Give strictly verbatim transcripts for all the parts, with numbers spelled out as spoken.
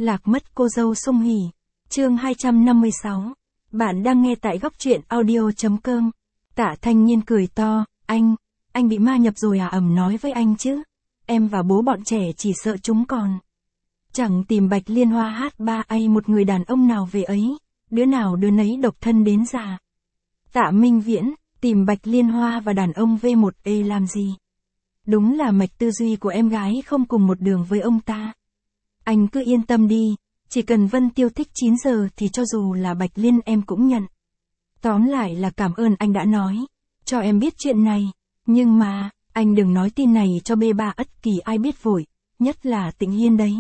Lạc mất cô dâu sung hỉ. Chương hai trăm năm mươi sáu. Bạn đang nghe tại góc truyện audio.com. Tạ Thanh Nhiên cười to, anh, anh bị ma nhập rồi à? Ầm nói với anh chứ. Em và bố bọn trẻ chỉ sợ chúng còn chẳng tìm Bạch Liên Hoa hát ba a một người đàn ông nào về ấy, đứa nào đứa nấy độc thân đến già. Tạ Minh Viễn, tìm Bạch Liên Hoa và đàn ông vê một a làm gì? Đúng là mạch tư duy của em gái không cùng một đường với ông ta. Anh cứ yên tâm đi, chỉ cần Vân Tiêu thích chín giờ thì cho dù là Bạch Liên em cũng nhận. Tóm lại là cảm ơn anh đã nói cho em biết chuyện này, nhưng mà, anh đừng nói tin này cho bê ba ất kỳ ai biết vội, nhất là Tịnh Hiên đấy.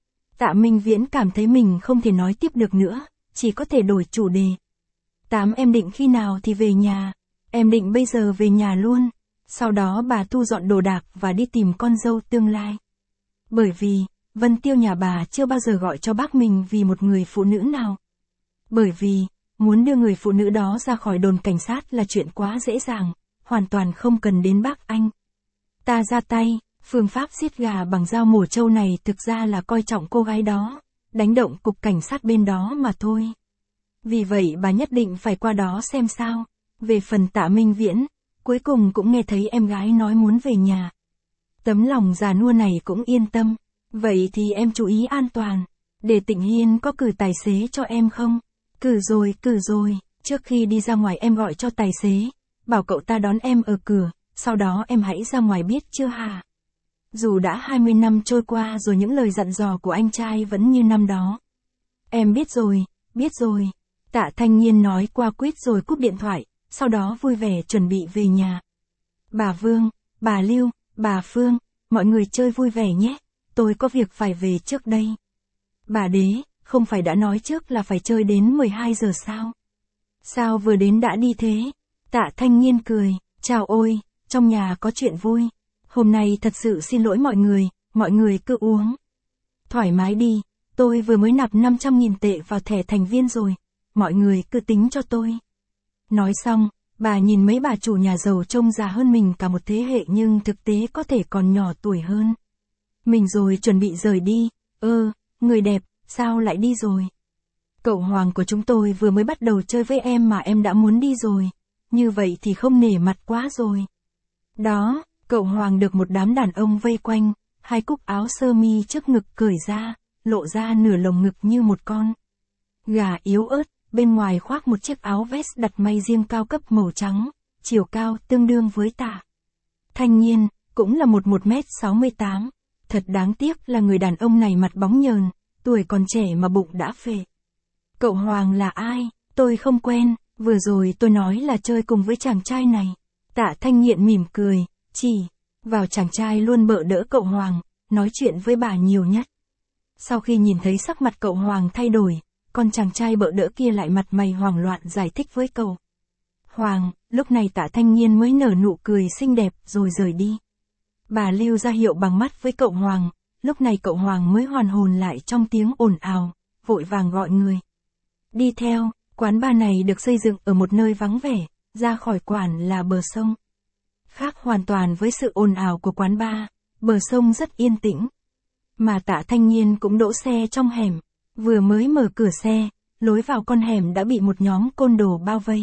Tạ Minh Viễn cảm thấy mình không thể nói tiếp được nữa, chỉ có thể đổi chủ đề. Tám em định khi nào thì về nhà? Em định bây giờ về nhà luôn, sau đó bà thu dọn đồ đạc và đi tìm con dâu tương lai. Bởi vì, Vân Tiêu nhà bà chưa bao giờ gọi cho bác mình vì một người phụ nữ nào. Bởi vì, muốn đưa người phụ nữ đó ra khỏi đồn cảnh sát là chuyện quá dễ dàng, hoàn toàn không cần đến bác anh ta ra tay. Phương pháp giết gà bằng dao mổ trâu này thực ra là coi trọng cô gái đó, đánh động cục cảnh sát bên đó mà thôi. Vì vậy bà nhất định phải qua đó xem sao. Về phần Tạ Minh Viễn, cuối cùng cũng nghe thấy em gái nói muốn về nhà. Tấm lòng già nua này cũng yên tâm. Vậy thì em chú ý an toàn. Để Tịnh Hiên có cử tài xế cho em không? Cử rồi, cử rồi. Trước khi đi ra ngoài em gọi cho tài xế, bảo cậu ta đón em ở cửa, sau đó em hãy ra ngoài biết chưa hả? Dù đã hai mươi năm trôi qua rồi những lời dặn dò của anh trai vẫn như năm đó. Em biết rồi, biết rồi. Tạ Thanh Nhiên nói qua quýt rồi cúp điện thoại, sau đó vui vẻ chuẩn bị về nhà. Bà Vương, bà Lưu, bà Phương, mọi người chơi vui vẻ nhé, tôi có việc phải về trước đây. Bà Đế, không phải đã nói trước là phải chơi đến mười hai giờ sao? Sao vừa đến đã đi thế? Tạ Thanh Nhiên cười, chào ôi, trong nhà có chuyện vui. Hôm nay thật sự xin lỗi mọi người, mọi người cứ uống thoải mái đi, tôi vừa mới nạp năm trăm nghìn tệ vào thẻ thành viên rồi, mọi người cứ tính cho tôi. Nói xong, bà nhìn mấy bà chủ nhà giàu trông già hơn mình cả một thế hệ nhưng thực tế có thể còn nhỏ tuổi hơn mình rồi chuẩn bị rời đi. Ơ, người đẹp, sao lại đi rồi? Cậu Hoàng của chúng tôi vừa mới bắt đầu chơi với em mà em đã muốn đi rồi, như vậy thì không nể mặt quá rồi. Đó. Cậu Hoàng được một đám đàn ông vây quanh, hai cúc áo sơ mi trước ngực cởi ra, lộ ra nửa lồng ngực như một con gà yếu ớt, bên ngoài khoác một chiếc áo vest đặt may riêng cao cấp màu trắng, chiều cao tương đương với Tạ Thanh Nhiên, cũng là một một mét sáu mươi tám. Thật đáng tiếc là người đàn ông này mặt bóng nhờn, tuổi còn trẻ mà bụng đã phệ. Cậu Hoàng là ai? Tôi không quen, vừa rồi tôi nói là chơi cùng với chàng trai này. Tạ Thanh Nhiên mỉm cười. Chỉ vào chàng trai luôn bợ đỡ cậu Hoàng, nói chuyện với bà nhiều nhất. Sau khi nhìn thấy sắc mặt cậu Hoàng thay đổi, con chàng trai bợ đỡ kia lại mặt mày hoảng loạn giải thích với cậu Hoàng. Lúc này Tạ Thanh Nhiên mới nở nụ cười xinh đẹp rồi rời đi. Bà Lưu ra hiệu bằng mắt với cậu Hoàng, lúc này cậu Hoàng mới hoàn hồn lại trong tiếng ồn ào, vội vàng gọi người đi theo. Quán bar này được xây dựng ở một nơi vắng vẻ, ra khỏi quán là bờ sông. Khác hoàn toàn với sự ồn ào của quán bar, bờ sông rất yên tĩnh. Mà Tạ Thanh Nhiên cũng đỗ xe trong hẻm, vừa mới mở cửa xe, lối vào con hẻm đã bị một nhóm côn đồ bao vây.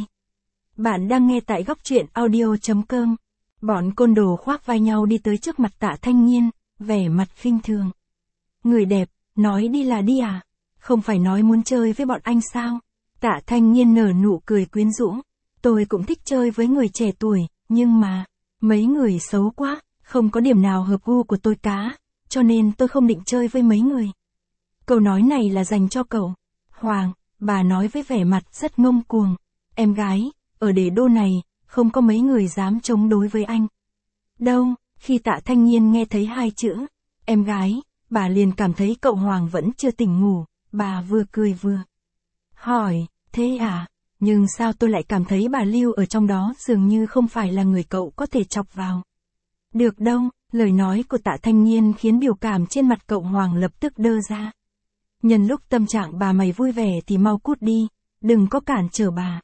Bạn đang nghe tại góc truyện audio.com. Bọn côn đồ khoác vai nhau đi tới trước mặt Tạ Thanh Nhiên, vẻ mặt khinh thường. Người đẹp, nói đi là đi à? Không phải nói muốn chơi với bọn anh sao? Tạ Thanh Nhiên nở nụ cười quyến rũ. Tôi cũng thích chơi với người trẻ tuổi, nhưng mà mấy người xấu quá, không có điểm nào hợp gu của tôi cá, cho nên tôi không định chơi với mấy người. Câu nói này là dành cho cậu Hoàng, bà nói với vẻ mặt rất ngông cuồng. Em gái, ở đế đô này, không có mấy người dám chống đối với anh đâu. Khi Tạ Thanh Nhiên nghe thấy hai chữ em gái, bà liền cảm thấy cậu Hoàng vẫn chưa tỉnh ngủ. Bà vừa cười vừa hỏi, thế à? Nhưng sao tôi lại cảm thấy bà Lưu ở trong đó dường như không phải là người cậu có thể chọc vào được đâu. Lời nói của Tạ Thanh Nhiên khiến biểu cảm trên mặt cậu Hoàng lập tức đơ ra. Nhân lúc tâm trạng bà mày vui vẻ thì mau cút đi, đừng có cản trở bà.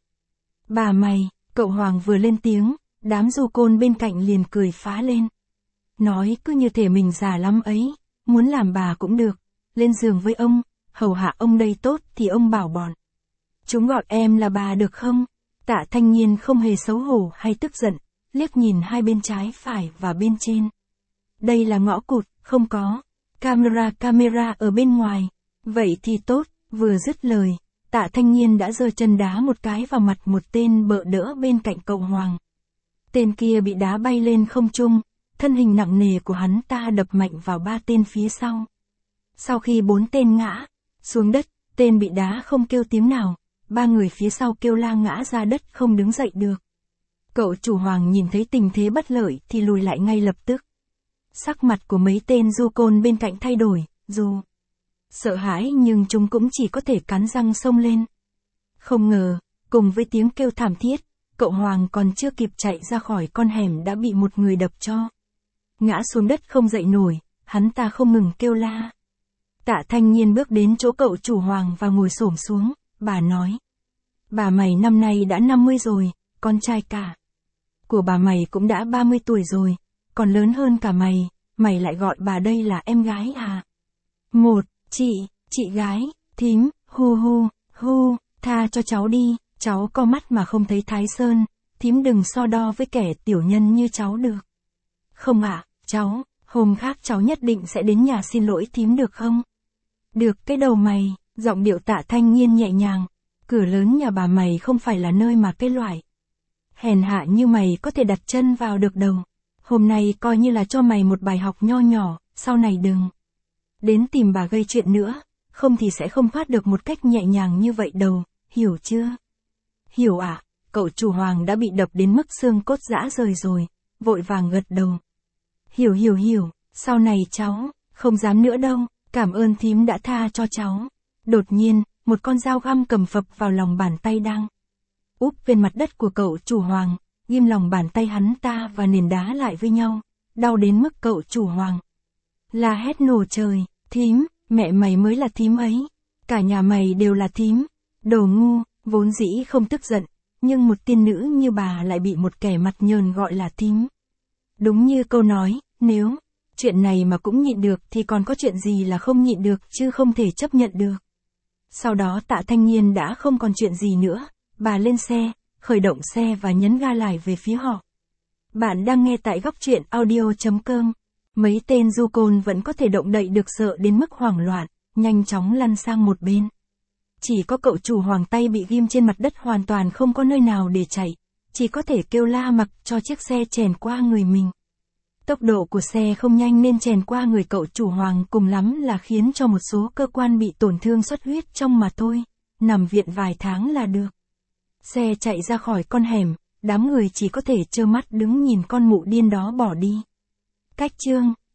Bà mày, cậu Hoàng vừa lên tiếng, đám du côn bên cạnh liền cười phá lên. Nói cứ như thể mình già lắm ấy, muốn làm bà cũng được, lên giường với ông, hầu hạ ông đây tốt thì ông bảo bọn. Chúng gọi em là bà được không? Tạ Thanh Nhiên không hề xấu hổ hay tức giận, liếc nhìn hai bên trái phải và bên trên. Đây là ngõ cụt, không có. Camera camera ở bên ngoài. Vậy thì tốt, vừa dứt lời, Tạ Thanh Nhiên đã giơ chân đá một cái vào mặt một tên bợ đỡ bên cạnh cậu Hoàng. Tên kia bị đá bay lên không trung, thân hình nặng nề của hắn ta đập mạnh vào ba tên phía sau. Sau khi bốn tên ngã xuống đất, tên bị đá không kêu tiếng nào, ba người phía sau kêu la ngã ra đất không đứng dậy được. Cậu chủ Hoàng nhìn thấy tình thế bất lợi thì lùi lại ngay lập tức. Sắc mặt của mấy tên du côn bên cạnh thay đổi, dù sợ hãi nhưng chúng cũng chỉ có thể cắn răng xông lên. Không ngờ, cùng với tiếng kêu thảm thiết, cậu Hoàng còn chưa kịp chạy ra khỏi con hẻm đã bị một người đập cho. Ngã xuống đất không dậy nổi, hắn ta không ngừng kêu la. Tạ Thanh Nhiên bước đến chỗ cậu chủ Hoàng và ngồi xổm xuống, bà nói. Bà mày năm nay đã năm mươi rồi, con trai cả của bà mày cũng đã ba mươi tuổi rồi, còn lớn hơn cả mày, mày lại gọi bà đây là em gái à? Một, chị, chị gái, thím, hu hu, hu, tha cho cháu đi, cháu có mắt mà không thấy Thái Sơn, thím đừng so đo với kẻ tiểu nhân như cháu được. Không ạ, à, cháu, hôm khác cháu nhất định sẽ đến nhà xin lỗi thím được không? Được cái đầu mày, giọng điệu Tạ Thanh Nhiên nhẹ nhàng, cửa lớn nhà bà mày không phải là nơi mà cái loại hèn hạ như mày có thể đặt chân vào được đâu. Hôm nay coi như là cho mày một bài học nho nhỏ, sau này đừng đến tìm bà gây chuyện nữa, không thì sẽ không thoát được một cách nhẹ nhàng như vậy đâu, hiểu chưa? Hiểu ạ, à, cậu chủ Hoàng đã bị đập đến mức xương cốt rã rời rồi, vội vàng gật đầu. Hiểu hiểu hiểu, sau này cháu, không dám nữa đâu, cảm ơn thím đã tha cho cháu. Đột nhiên, một con dao găm cầm phập vào lòng bàn tay đang úp bên mặt đất của cậu chủ Hoàng, ghim lòng bàn tay hắn ta và nền đá lại với nhau, đau đến mức cậu chủ Hoàng la hét nổ trời, thím, mẹ mày mới là thím ấy, cả nhà mày đều là thím, đồ ngu, vốn dĩ không tức giận, nhưng một tiên nữ như bà lại bị một kẻ mặt nhờn gọi là thím. Đúng như câu nói, nếu chuyện này mà cũng nhịn được thì còn có chuyện gì là không nhịn được chứ không thể chấp nhận được. Sau đó Tạ Thanh Nhiên đã không còn chuyện gì nữa, bà lên xe, khởi động xe và nhấn ga lại về phía họ. Bạn đang nghe tại góc truyện audio chấm com. Mấy tên du côn vẫn có thể động đậy được sợ đến mức hoảng loạn, nhanh chóng lăn sang một bên. Chỉ có cậu chủ Hoàng tay bị ghim trên mặt đất hoàn toàn không có nơi nào để chạy, chỉ có thể kêu la mặc cho chiếc xe chèn qua người mình. Tốc độ của xe không nhanh nên chèn qua người cậu chủ Hoàng cùng lắm là khiến cho một số cơ quan bị tổn thương xuất huyết trong mà thôi, nằm viện vài tháng là được. Xe chạy ra khỏi con hẻm, đám người chỉ có thể trơ mắt đứng nhìn con mụ điên đó bỏ đi. Cách chương